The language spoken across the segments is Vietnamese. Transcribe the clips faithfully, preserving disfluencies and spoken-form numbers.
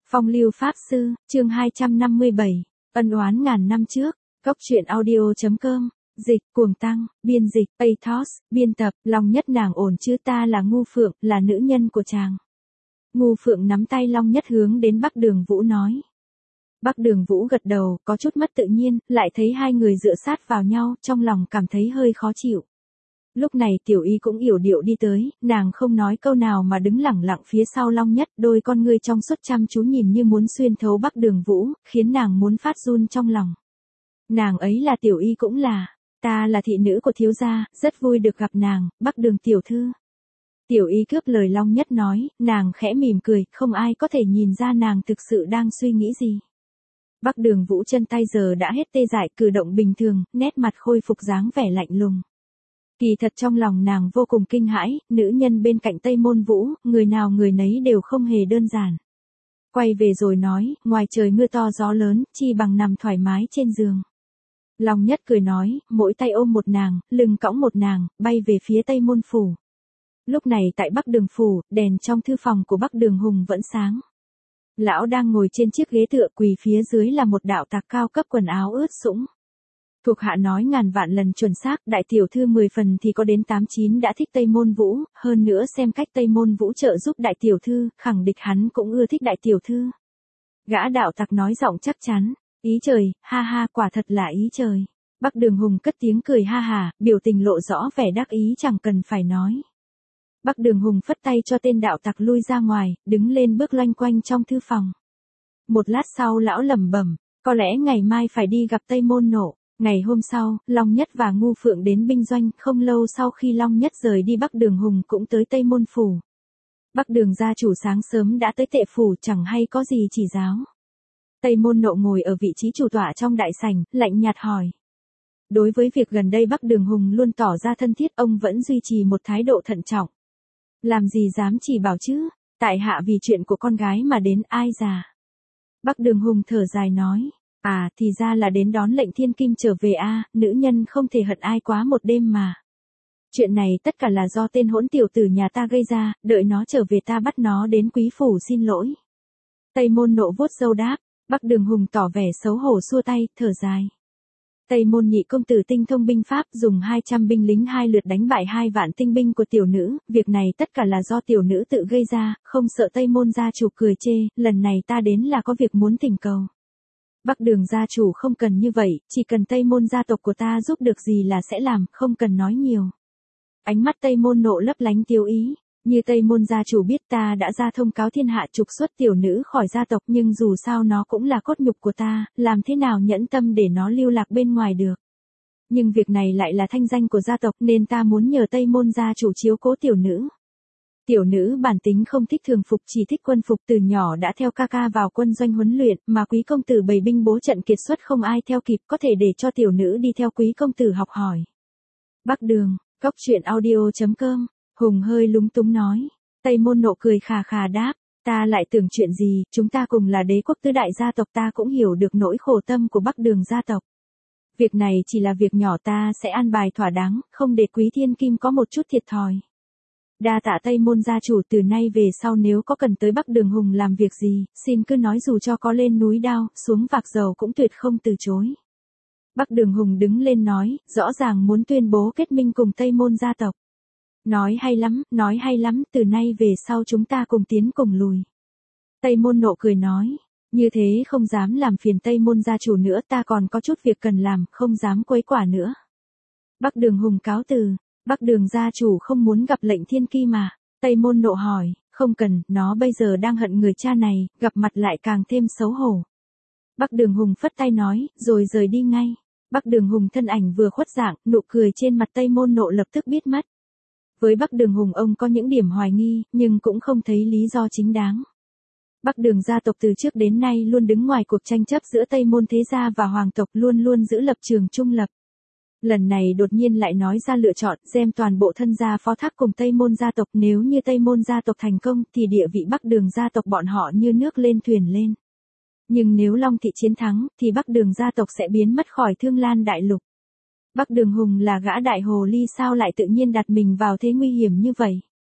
Phong lưu Pháp Sư, chương hai trăm năm mươi bảy, ân oán ngàn năm trước, cốc truyện audio.com, dịch, cuồng tăng, biên dịch, Athos, biên tập, Long Nhất nàng ổn chứ, ta là Ngu Phượng, là nữ nhân của chàng. Ngu Phượng nắm tay Long Nhất hướng đến Bắc Đường Vũ nói. Bắc Đường Vũ gật đầu, có chút mất tự nhiên, lại thấy hai người dựa sát vào nhau, trong lòng cảm thấy hơi khó chịu. Lúc này Tiểu Y cũng yểu điệu đi tới, nàng không nói câu nào mà đứng lẳng lặng phía sau Long Nhất, đôi con ngươi trong suốt chăm chú nhìn như muốn xuyên thấu Bắc Đường Vũ, khiến nàng muốn phát run trong lòng. Nàng ấy là Tiểu Y cũng là, ta là thị nữ của thiếu gia, rất vui được gặp nàng, Bắc Đường tiểu thư. Tiểu Y cướp lời Long Nhất nói, nàng khẽ mỉm cười, không ai có thể nhìn ra nàng thực sự đang suy nghĩ gì. Bắc Đường Vũ chân tay giờ đã hết tê dại, cử động bình thường, nét mặt khôi phục dáng vẻ lạnh lùng. Kỳ thật trong lòng nàng vô cùng kinh hãi, nữ nhân bên cạnh Tây Môn Vũ, người nào người nấy đều không hề đơn giản. Quay về rồi nói, ngoài trời mưa to gió lớn, chi bằng nằm thoải mái trên giường. Long Nhất cười nói, mỗi tay ôm một nàng, lưng cõng một nàng, bay về phía Tây Môn Phủ. Lúc này tại Bắc Đường Phủ, đèn trong thư phòng của Bắc Đường Hùng vẫn sáng. Lão đang ngồi trên chiếc ghế tựa, quỳ phía dưới là một đạo tặc cao cấp quần áo ướt sũng. Thuộc hạ nói ngàn vạn lần chuẩn xác, đại tiểu thư mười phần thì có đến tám chín đã thích Tây Môn Vũ, hơn nữa xem cách Tây Môn Vũ trợ giúp đại tiểu thư, khẳng định hắn cũng ưa thích đại tiểu thư. Gã đạo tặc nói giọng chắc chắn, ý trời, ha ha, quả thật là ý trời. Bắc Đường Hùng cất tiếng cười ha hà, biểu tình lộ rõ vẻ đắc ý chẳng cần phải nói. Bắc Đường Hùng phất tay cho tên đạo tặc lui ra ngoài, đứng lên bước loanh quanh trong thư phòng. Một lát sau lão lẩm bẩm, có lẽ ngày mai phải đi gặp Tây Môn Nộ. Ngày hôm sau, Long Nhất và Ngu Phượng đến binh doanh, không lâu sau khi Long Nhất rời đi Bắc Đường Hùng cũng tới Tây Môn Phủ. Bắc Đường gia chủ sáng sớm đã tới Tệ Phủ, chẳng hay có gì chỉ giáo. Tây Môn Nộ ngồi ở vị trí chủ tọa trong đại sảnh, lạnh nhạt hỏi. Đối với việc gần đây Bắc Đường Hùng luôn tỏ ra thân thiết, ông vẫn duy trì một thái độ thận trọng. Làm gì dám chỉ bảo chứ, tại hạ vì chuyện của con gái mà đến, ai già. Bắc Đường Hùng thở dài nói. À, thì ra là đến đón lệnh thiên kim trở về a, à, nữ nhân không thể hận ai quá một đêm mà. Chuyện này tất cả là do tên hỗn tiểu tử nhà ta gây ra, đợi nó trở về ta bắt nó đến quý phủ xin lỗi. Tây Môn Nộ vuốt râu đáp, Bắc Đường Hùng tỏ vẻ xấu hổ xua tay, thở dài. Tây Môn nhị công tử tinh thông binh pháp, dùng hai trăm binh lính hai lượt đánh bại hai vạn tinh binh của tiểu nữ, việc này tất cả là do tiểu nữ tự gây ra, không sợ Tây Môn gia chủ cười chê, lần này ta đến là có việc muốn thỉnh cầu. Bắc Đường gia chủ không cần như vậy, chỉ cần Tây Môn gia tộc của ta giúp được gì là sẽ làm, không cần nói nhiều. Ánh mắt Tây Môn Nộ lấp lánh tiêu ý, như Tây Môn gia chủ biết ta đã ra thông cáo thiên hạ trục xuất tiểu nữ khỏi gia tộc, nhưng dù sao nó cũng là cốt nhục của ta, làm thế nào nhẫn tâm để nó lưu lạc bên ngoài được. Nhưng việc này lại là thanh danh của gia tộc nên ta muốn nhờ Tây Môn gia chủ chiếu cố tiểu nữ. Tiểu nữ bản tính không thích thường phục, chỉ thích quân phục, từ nhỏ đã theo ca ca vào quân doanh huấn luyện, mà quý công tử bày binh bố trận kiệt xuất không ai theo kịp, có thể để cho tiểu nữ đi theo quý công tử học hỏi. Bắc Đường, cốc truyện audio.com, Hùng hơi lúng túng nói. Tây Môn Nộ cười khà khà đáp, ta lại tưởng chuyện gì, chúng ta cùng là đế quốc tứ đại gia tộc, ta cũng hiểu được nỗi khổ tâm của Bắc Đường gia tộc. Việc này chỉ là việc nhỏ, ta sẽ an bài thỏa đáng, không để quý thiên kim có một chút thiệt thòi. Đa tạ Tây Môn gia chủ, từ nay về sau nếu có cần tới Bắc Đường Hùng làm việc gì, xin cứ nói, dù cho có lên núi đao, xuống vạc dầu cũng tuyệt không từ chối. Bắc Đường Hùng đứng lên nói, rõ ràng muốn tuyên bố kết minh cùng Tây Môn gia tộc. Nói hay lắm, nói hay lắm, từ nay về sau chúng ta cùng tiến cùng lùi. Tây Môn Nộ cười nói, như thế không dám làm phiền Tây Môn gia chủ nữa, ta còn có chút việc cần làm, không dám quấy quả nữa. Bắc Đường Hùng cáo từ. Bắc Đường gia chủ không muốn gặp lệnh thiên kim mà. Tây Môn Nộ hỏi, không cần, nó bây giờ đang hận người cha này, gặp mặt lại càng thêm xấu hổ. Bắc Đường Hùng phất tay nói, rồi rời đi ngay. Bắc Đường Hùng thân ảnh vừa khuất dạng, nụ cười trên mặt Tây Môn Nộ lập tức biết mất. Với Bắc Đường Hùng ông có những điểm hoài nghi, nhưng cũng không thấy lý do chính đáng. Bắc Đường gia tộc từ trước đến nay luôn đứng ngoài cuộc tranh chấp giữa Tây Môn thế gia và hoàng tộc, luôn luôn giữ lập trường trung lập. Lần này đột nhiên lại nói ra lựa chọn, đem toàn bộ thân gia phó thác cùng Tây Môn gia tộc, nếu như Tây Môn gia tộc thành công thì địa vị Bắc Đường gia tộc bọn họ như nước lên thuyền lên. Nhưng nếu Long thị chiến thắng thì Bắc Đường gia tộc sẽ biến mất khỏi Thương Lan đại lục. Bắc Đường Hùng là gã đại hồ ly, sao lại tự nhiên đặt mình vào thế nguy hiểm như vậy?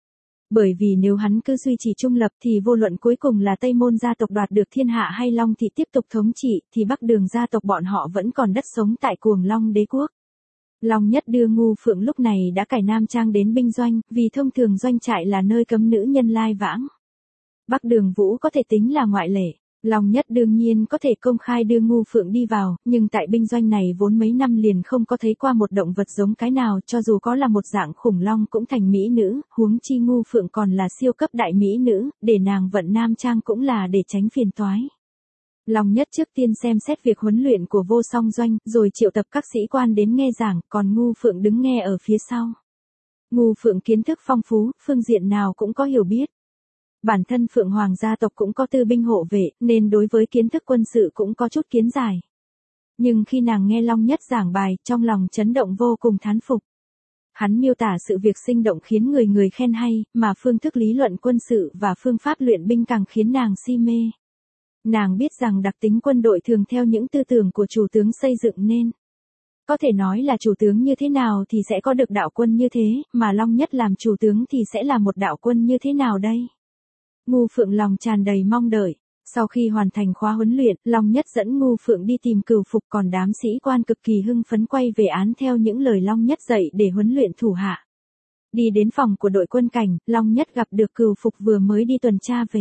Bởi vì nếu hắn cứ duy trì trung lập thì vô luận cuối cùng là Tây Môn gia tộc đoạt được thiên hạ hay Long Thị tiếp tục thống trị, thì Bắc Đường gia tộc bọn họ vẫn còn đất sống tại Cuồng Long đế quốc. Long Nhất đưa Ngu Phượng lúc này đã cải nam trang đến binh doanh, vì thông thường doanh trại là nơi cấm nữ nhân lai vãng. Bắc Đường Vũ có thể tính là ngoại lệ. Long Nhất đương nhiên có thể công khai đưa Ngu Phượng đi vào, nhưng tại binh doanh này vốn mấy năm liền không có thấy qua một động vật giống cái nào, cho dù có là một dạng khủng long cũng thành mỹ nữ, huống chi Ngu Phượng còn là siêu cấp đại mỹ nữ, để nàng vận nam trang cũng là để tránh phiền toái. Long Nhất trước tiên xem xét việc huấn luyện của Vô Song Doanh, rồi triệu tập các sĩ quan đến nghe giảng, còn Ngu Phượng đứng nghe ở phía sau. Ngu Phượng kiến thức phong phú, phương diện nào cũng có hiểu biết. Bản thân Phượng Hoàng gia tộc cũng có tư binh hộ vệ, nên đối với kiến thức quân sự cũng có chút kiến giải. Nhưng khi nàng nghe Long Nhất giảng bài, trong lòng chấn động vô cùng thán phục. Hắn miêu tả sự việc sinh động khiến người người khen hay, mà phương thức lý luận quân sự và phương pháp luyện binh càng khiến nàng si mê. Nàng biết rằng đặc tính quân đội thường theo những tư tưởng của chủ tướng xây dựng nên. Có thể nói là chủ tướng như thế nào thì sẽ có được đạo quân như thế, mà Long Nhất làm chủ tướng thì sẽ là một đạo quân như thế nào đây? Ngu Phượng lòng tràn đầy mong đợi. Sau khi hoàn thành khóa huấn luyện, Long Nhất dẫn Ngu Phượng đi tìm Cửu Phục, còn đám sĩ quan cực kỳ hưng phấn quay về án theo những lời Long Nhất dạy để huấn luyện thủ hạ. Đi đến phòng của đội quân cảnh, Long Nhất gặp được Cửu Phục vừa mới đi tuần tra về.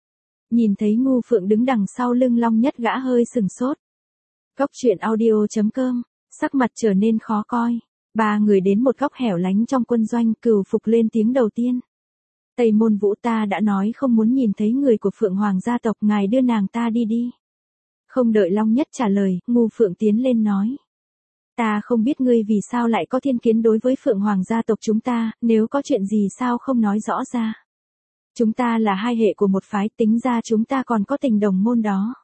Nhìn thấy Ngu Phượng đứng đằng sau lưng Long Nhất, gã hơi sừng sốt. Cốc truyện audio chấm com, sắc mặt trở nên khó coi. Ba người đến một góc hẻo lánh trong quân doanh, Cửu Phục lên tiếng đầu tiên. Tây Môn Vũ, ta đã nói không muốn nhìn thấy người của Phượng Hoàng gia tộc, ngài đưa nàng ta đi đi. Không đợi Long Nhất trả lời, Ngu Phượng tiến lên nói. Ta không biết ngươi vì sao lại có thiên kiến đối với Phượng Hoàng gia tộc chúng ta, nếu có chuyện gì sao không nói rõ ra. Chúng ta là hai hệ của một phái, tính ra chúng ta còn có tình đồng môn đó.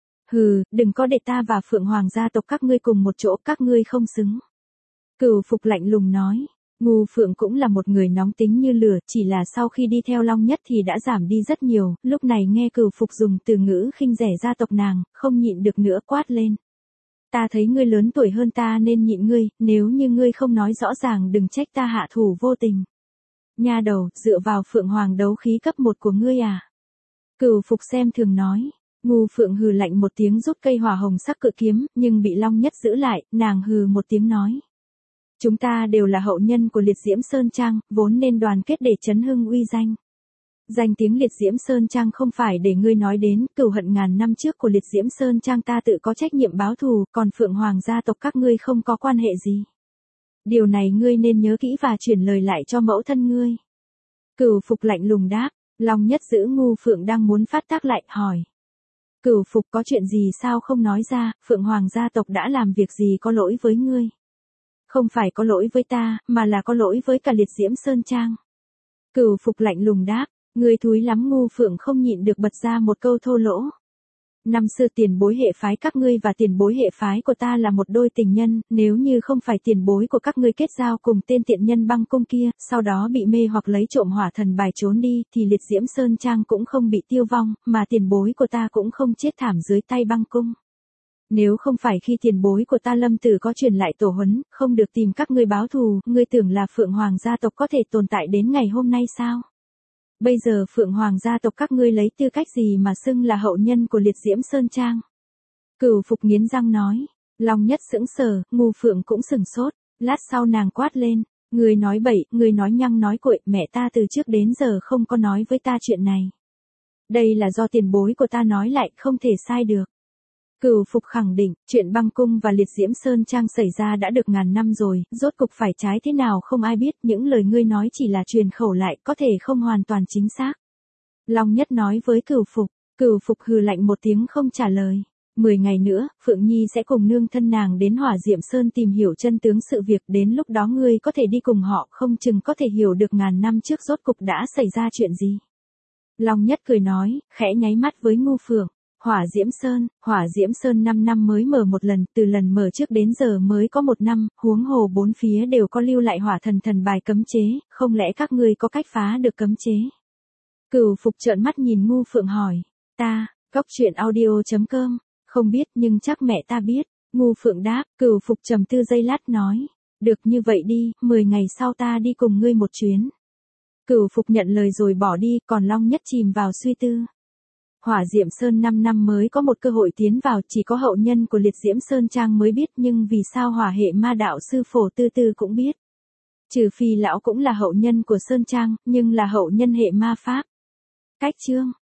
Hừ, đừng có để ta và Phượng Hoàng gia tộc các ngươi cùng một chỗ, các ngươi không xứng. Cửu Phục lạnh lùng nói. Ngu Phượng cũng là một người nóng tính như lửa, chỉ là sau khi đi theo Long Nhất thì đã giảm đi rất nhiều, lúc này nghe Cửu Phục dùng từ ngữ khinh rẻ gia tộc nàng, không nhịn được nữa quát lên. Ta thấy ngươi lớn tuổi hơn ta nên nhịn ngươi, nếu như ngươi không nói rõ ràng đừng trách ta hạ thủ vô tình. Nha đầu, dựa vào Phượng Hoàng đấu khí cấp một của ngươi à? Cửu Phục xem thường nói. Ngu Phượng hừ lạnh một tiếng rút cây hỏa hồng sắc cự kiếm, nhưng bị Long Nhất giữ lại, nàng hừ một tiếng nói. Chúng ta đều là hậu nhân của Liệt Diễm Sơn Trang, vốn nên đoàn kết để chấn hưng uy danh. Danh tiếng Liệt Diễm Sơn Trang không phải để ngươi nói đến, cừu hận ngàn năm trước của Liệt Diễm Sơn Trang ta tự có trách nhiệm báo thù, còn Phượng Hoàng gia tộc các ngươi không có quan hệ gì. Điều này ngươi nên nhớ kỹ và chuyển lời lại cho mẫu thân ngươi. Cửu Phục lạnh lùng đáp, Long Nhất giữ Ngu Phượng đang muốn phát tác lại, hỏi. Cửu Phục, có chuyện gì sao không nói ra, Phượng Hoàng gia tộc đã làm việc gì có lỗi với ngươi? Không phải có lỗi với ta, mà là có lỗi với cả Liệt Diễm Sơn Trang. Cửu Phục lạnh lùng đáp, ngươi thúi lắm. Ngu Phượng không nhịn được bật ra một câu thô lỗ. Năm xưa tiền bối hệ phái các ngươi và tiền bối hệ phái của ta là một đôi tình nhân, nếu như không phải tiền bối của các ngươi kết giao cùng tên tiện nhân Băng Cung kia, sau đó bị mê hoặc lấy trộm hỏa thần bài trốn đi, thì Liệt Diễm Sơn Trang cũng không bị tiêu vong, mà tiền bối của ta cũng không chết thảm dưới tay Băng Cung. Nếu không phải khi tiền bối của ta Lâm Tử có truyền lại tổ huấn, không được tìm các ngươi báo thù, ngươi tưởng là Phượng Hoàng gia tộc có thể tồn tại đến ngày hôm nay sao? Bây giờ Phượng Hoàng gia tộc các ngươi lấy tư cách gì mà xưng là hậu nhân của Liệt Diễm Sơn Trang? Cửu Phục nghiến răng nói. Long Nhất sững sờ, Ngu Phượng cũng sừng sốt, lát sau nàng quát lên. Ngươi nói bậy, ngươi nói nhăng nói cuội, mẹ ta từ trước đến giờ không có nói với ta chuyện này. Đây là do tiền bối của ta nói lại, không thể sai được. Cửu Phục khẳng định, chuyện Băng Cung và Liệt Diễm Sơn Trang xảy ra đã được ngàn năm rồi, rốt cục phải trái thế nào không ai biết, những lời ngươi nói chỉ là truyền khẩu lại, có thể không hoàn toàn chính xác. Long Nhất nói với Cửu Phục. Cửu Phục hừ lạnh một tiếng không trả lời. Mười ngày nữa, Phượng Nhi sẽ cùng nương thân nàng đến Hỏa Diệm Sơn tìm hiểu chân tướng sự việc, đến lúc đó ngươi có thể đi cùng họ, không chừng có thể hiểu được ngàn năm trước rốt cục đã xảy ra chuyện gì. Long Nhất cười nói, khẽ nháy mắt với Ngu Phượng. Hỏa Diễm Sơn, Hỏa Diễm Sơn năm năm mới mở một lần, từ lần mở trước đến giờ mới có một năm, huống hồ bốn phía đều có lưu lại hỏa thần thần bài cấm chế, không lẽ các ngươi có cách phá được cấm chế? Cửu Phục trợn mắt nhìn Ngu Phượng hỏi, ta, cốc truyện audio chấm com, không biết nhưng chắc mẹ ta biết. Ngu Phượng đáp. Cửu Phục trầm tư giây lát nói, được như vậy đi, mười ngày sau ta đi cùng ngươi một chuyến. Cửu Phục nhận lời rồi bỏ đi, còn Long Nhất chìm vào suy tư. Hỏa Diệm Sơn năm năm mới có một cơ hội tiến vào, chỉ có hậu nhân của Liệt Diễm Sơn Trang mới biết, nhưng vì sao hỏa hệ ma đạo sư Phổ Tư Tư cũng biết. Trừ phi lão cũng là hậu nhân của Sơn Trang, nhưng là hậu nhân hệ ma pháp. Cách chương